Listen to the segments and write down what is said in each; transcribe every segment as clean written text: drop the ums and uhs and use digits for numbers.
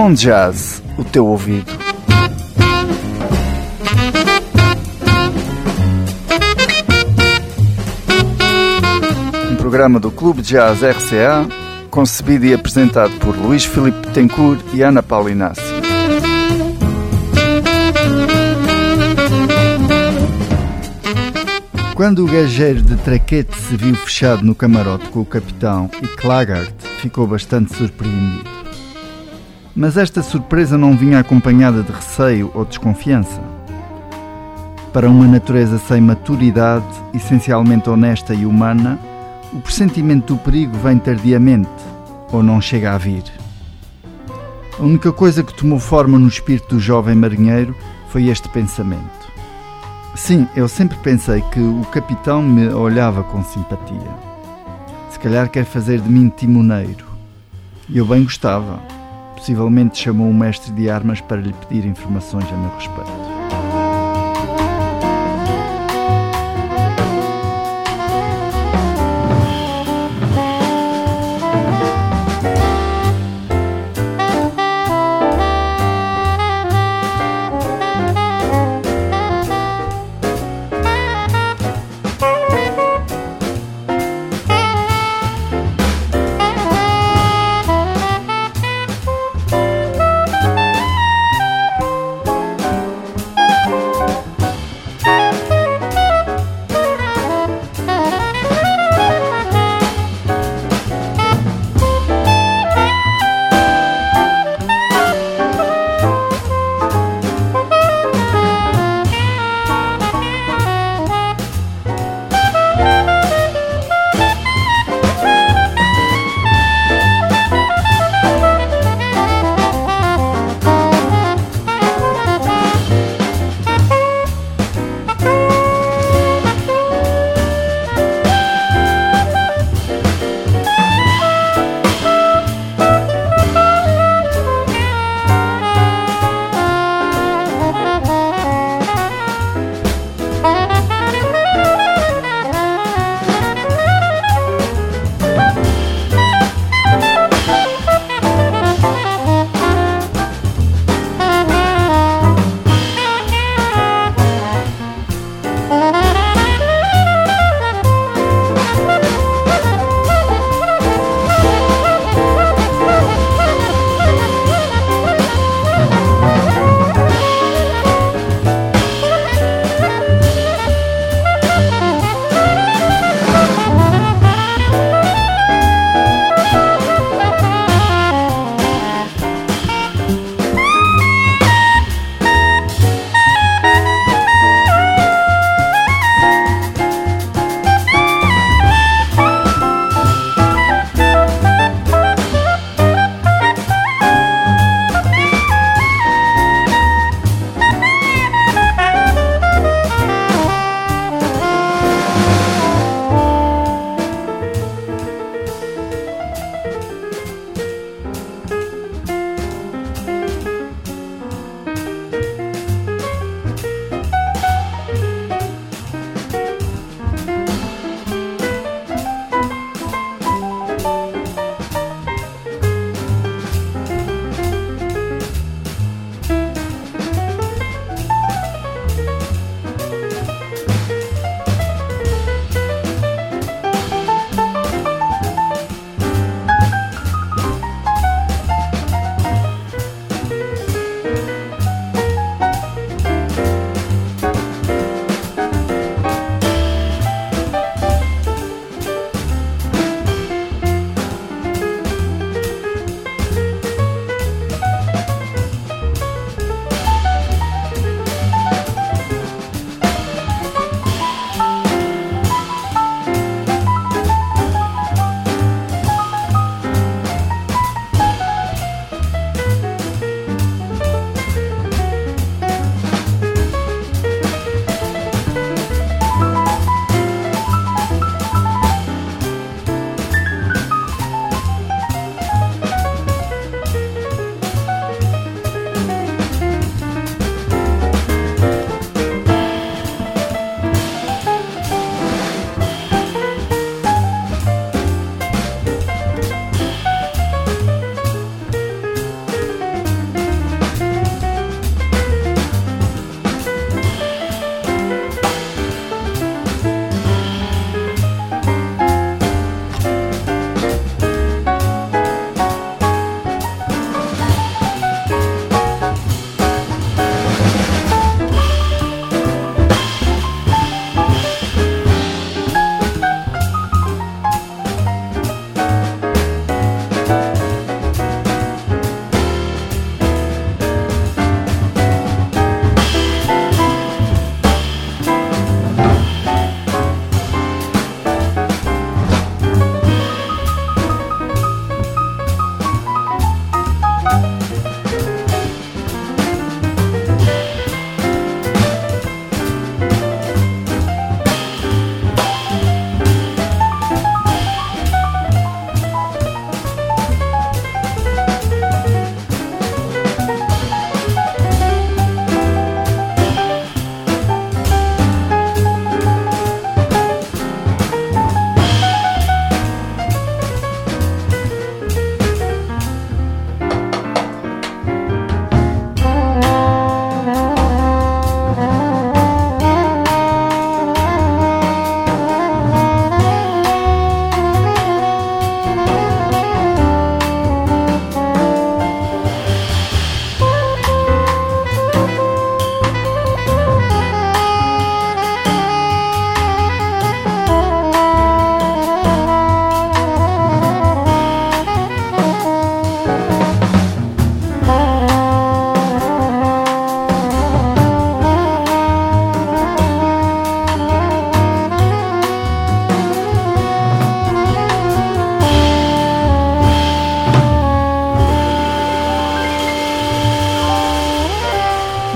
Com Jazz, o teu ouvido. Um programa do Clube Jazz RCA, concebido e apresentado por Luís Filipe Betancourt e Ana Paula Inácio. Quando o gajeiro de Traquete se viu fechado no camarote com o capitão e Claggart ficou bastante surpreendido. Mas esta surpresa não vinha acompanhada de receio ou desconfiança. Para uma natureza sem maturidade, essencialmente honesta e humana, o pressentimento do perigo vem tardiamente, ou não chega a vir. A única coisa que tomou forma no espírito do jovem marinheiro foi este pensamento. Sim, eu sempre pensei que o capitão me olhava com simpatia. Se calhar quer fazer de mim timoneiro. E eu bem gostava. Possivelmente chamou o mestre de armas para lhe pedir informações a meu respeito.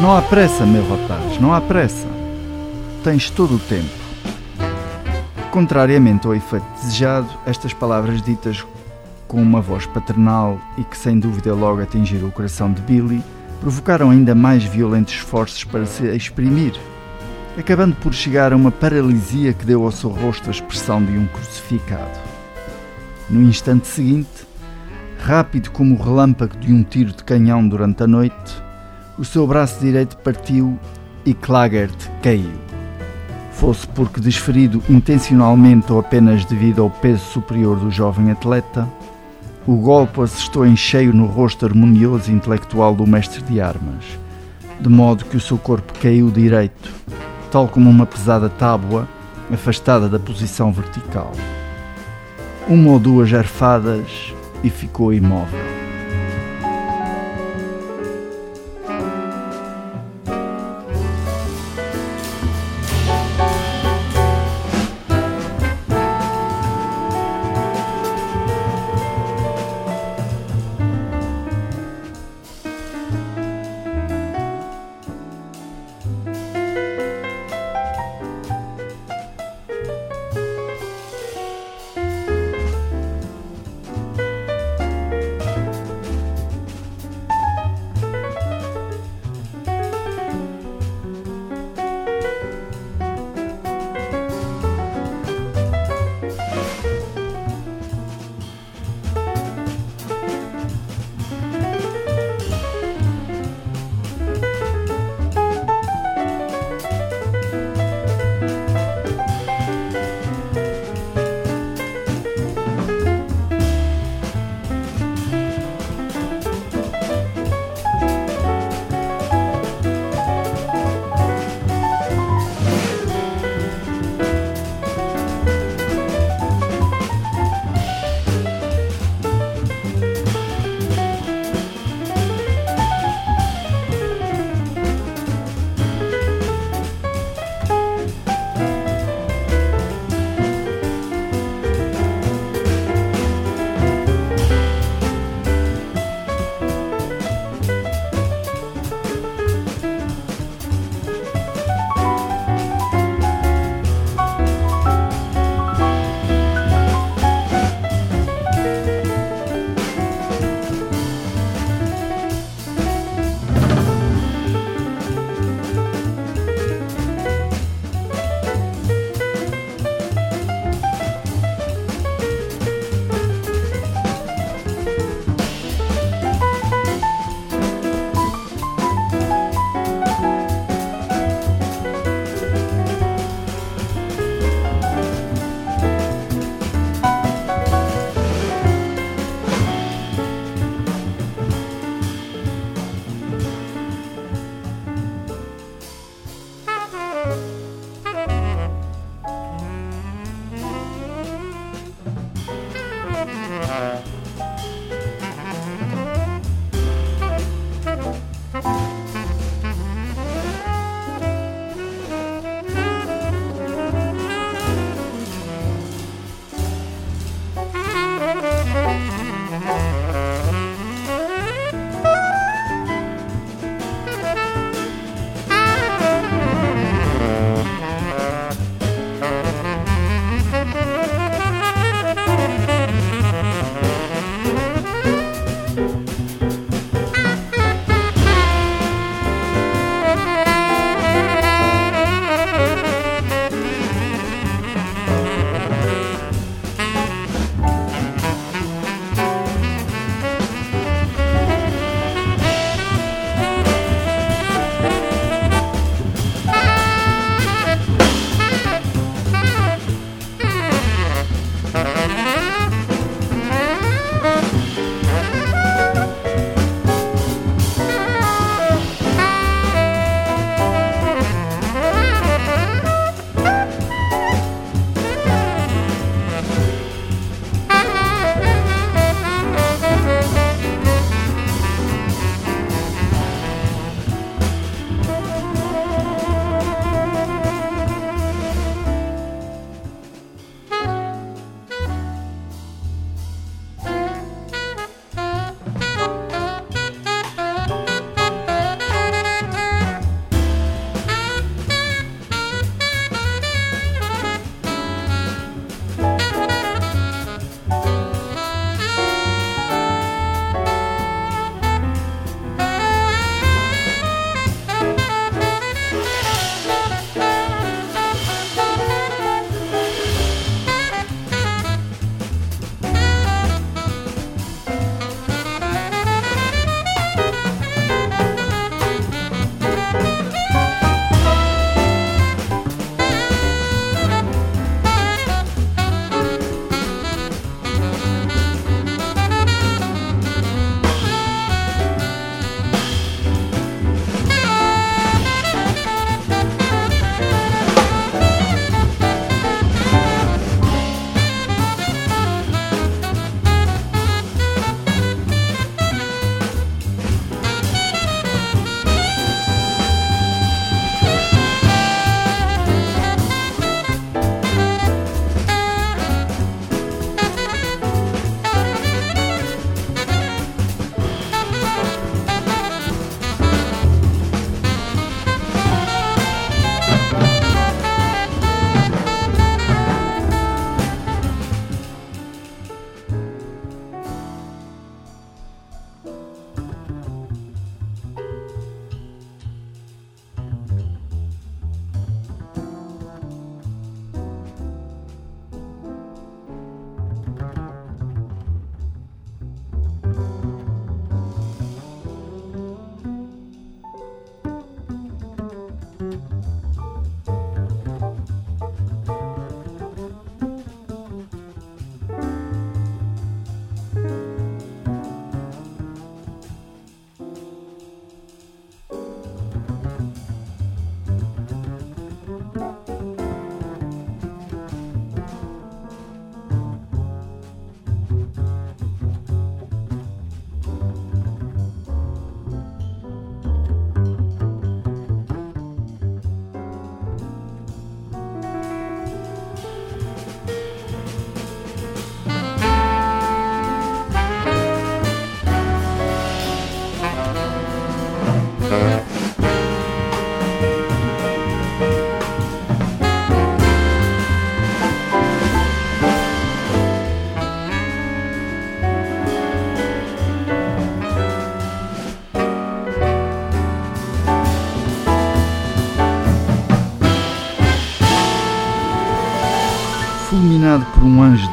Não há pressa, meu rapaz, não há pressa. Tens todo o tempo. Contrariamente ao efeito desejado, estas palavras ditas com uma voz paternal e que sem dúvida logo atingiram o coração de Billy, provocaram ainda mais violentos esforços para se exprimir, acabando por chegar a uma paralisia que deu ao seu rosto a expressão de um crucificado. No instante seguinte, rápido como o relâmpago de um tiro de canhão durante a noite, o seu braço direito partiu e Claggart caiu. Fosse porque desferido intencionalmente ou apenas devido ao peso superior do jovem atleta, o golpe assestou em cheio no rosto harmonioso e intelectual do mestre de armas, de modo que o seu corpo caiu direito, tal como uma pesada tábua afastada da posição vertical. Uma ou duas arfadas e ficou imóvel.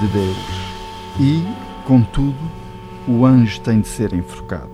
de Deus e, contudo, o anjo tem de ser enforcado.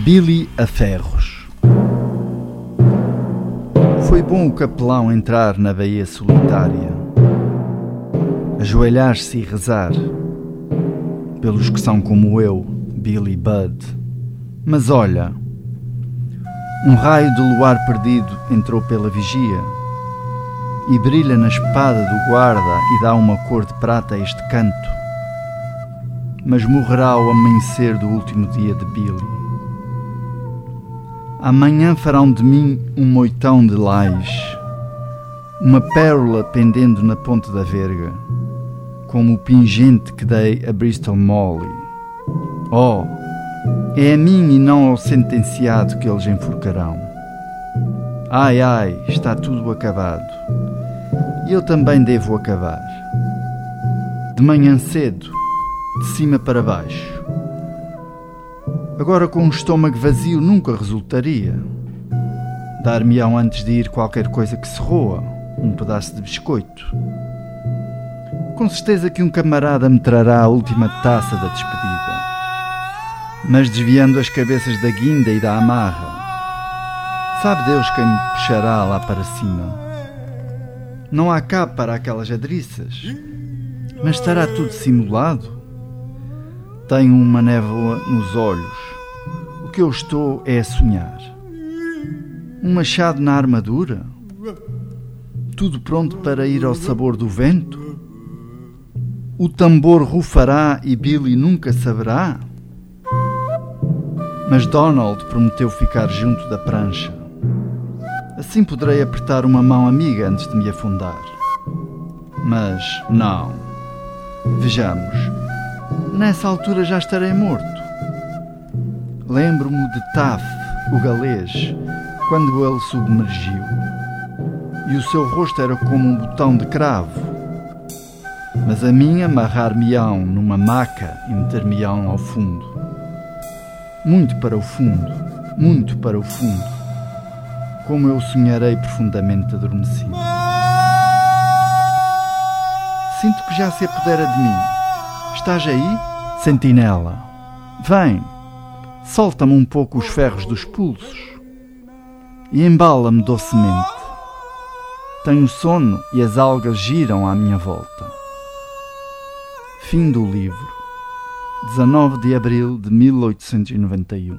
Billy a ferros. Foi bom o capelão entrar na baía solitária, ajoelhar-se e rezar pelos que são como eu, Billy Budd. Mas olha, um raio de luar perdido entrou pela vigia e brilha na espada do guarda e dá uma cor de prata a este canto. Mas morrerá ao amanhecer do último dia de Billy. Amanhã farão de mim um moitão de lais, uma pérola pendendo na ponta da verga, como o pingente que dei a Bristol Molly. Oh, é a mim e não ao sentenciado que eles enforcarão. Ai, ai, está tudo acabado. E eu também devo acabar. De manhã cedo, de cima para baixo. Agora com um estômago vazio nunca resultaria. Dar-me-ão antes de ir qualquer coisa que se roa, um pedaço de biscoito. Com certeza que um camarada me trará a última taça da despedida, mas desviando as cabeças da guinda e da amarra. Sabe Deus quem me puxará lá para cima. Não há cabo para aquelas adriças, mas estará tudo simulado. Tenho uma névoa nos olhos. O que eu estou é a sonhar. Um machado na armadura? Tudo pronto para ir ao sabor do vento? O tambor rufará e Billy nunca saberá? Mas Donald prometeu ficar junto da prancha. Assim poderei apertar uma mão amiga antes de me afundar. Mas não. Vejamos. Nessa altura já estarei morto. Lembro-me de Taff, o galês, quando ele submergiu. E o seu rosto era como um botão de cravo. Mas a mim amarrar-me-ão numa maca e meter-me-ão ao fundo. Muito para o fundo, muito para o fundo. Como eu sonharei profundamente adormecido. Sinto que já se apodera de mim. Estás aí, sentinela? Vem, solta-me um pouco os ferros dos pulsos e embala-me docemente. Tenho sono e as algas giram à minha volta. Fim do livro, 19 de abril de 1891.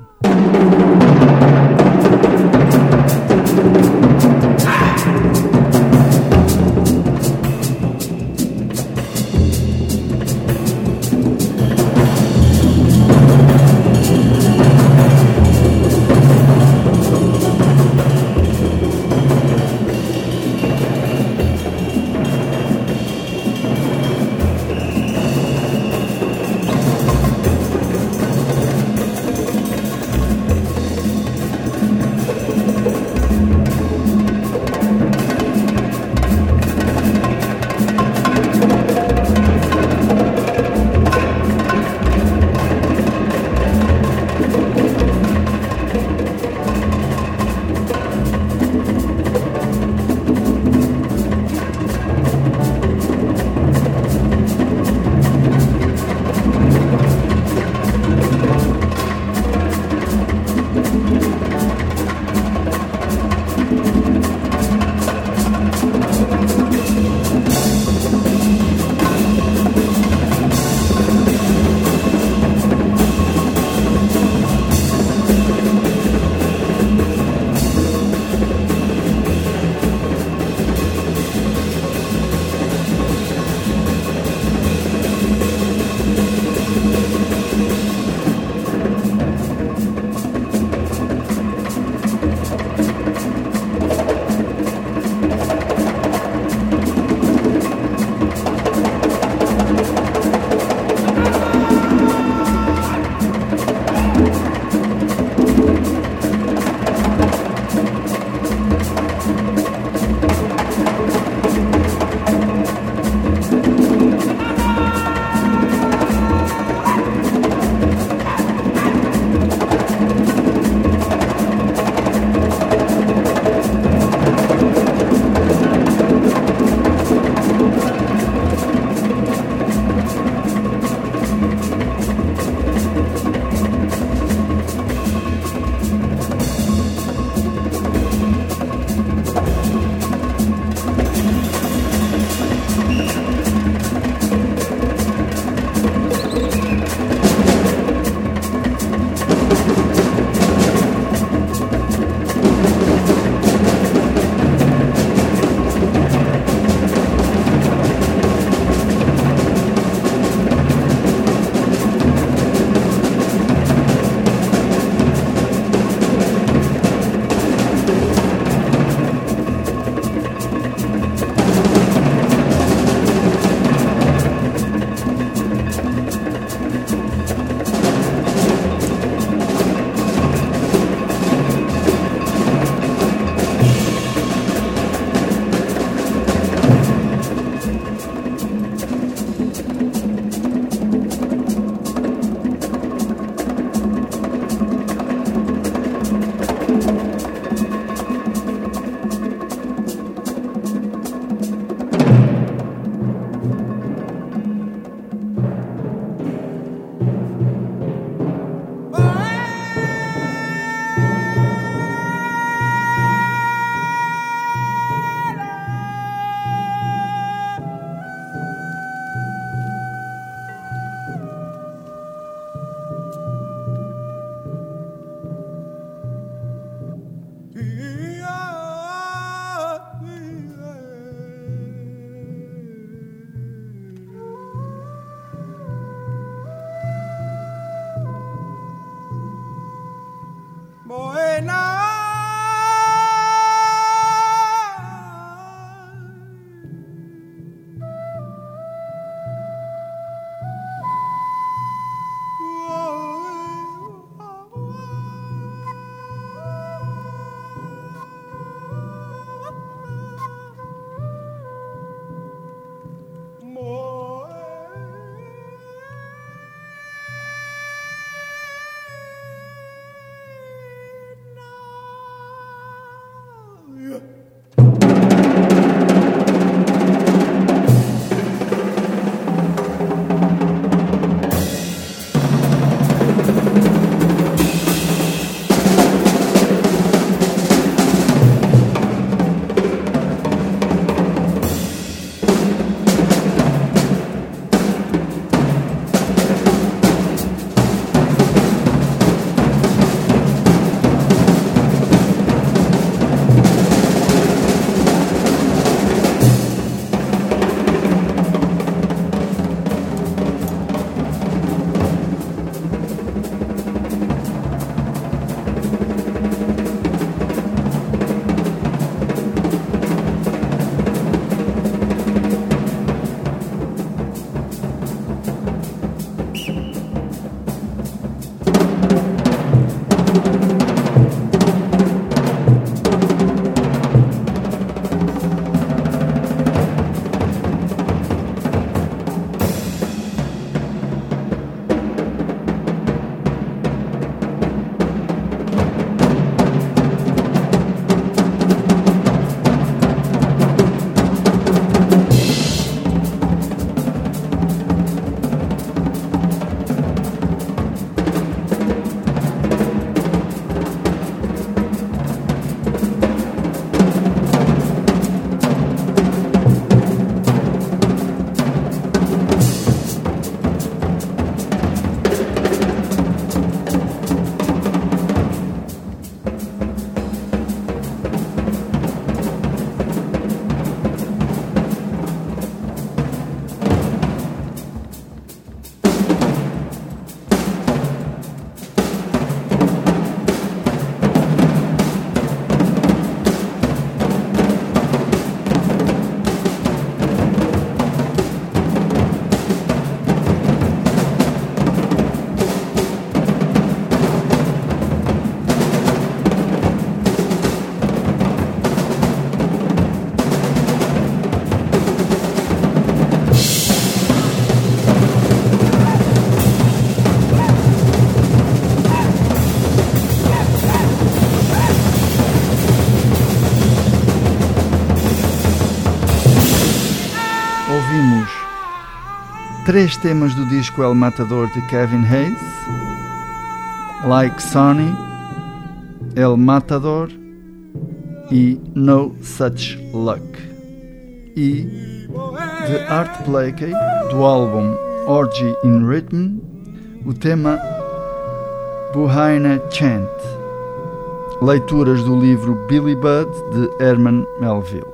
3 temas do disco El Matador de Kevin Hayes: Like Sonny, El Matador e No Such Luck. E de Art Blakey, do álbum Orgy in Rhythm, o tema Buhaina Chant. Leituras do livro Billy Budd de Herman Melville.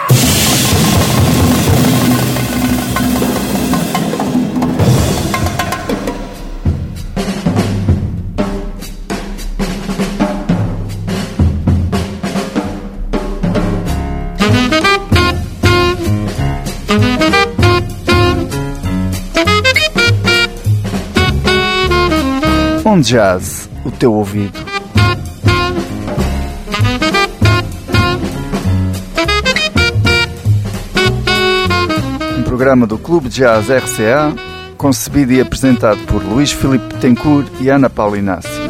On Jazz, o teu ouvido. Um programa do Clube Jazz RCA, concebido e apresentado por Luís Filipe Tencourt e Ana Paula Inácio.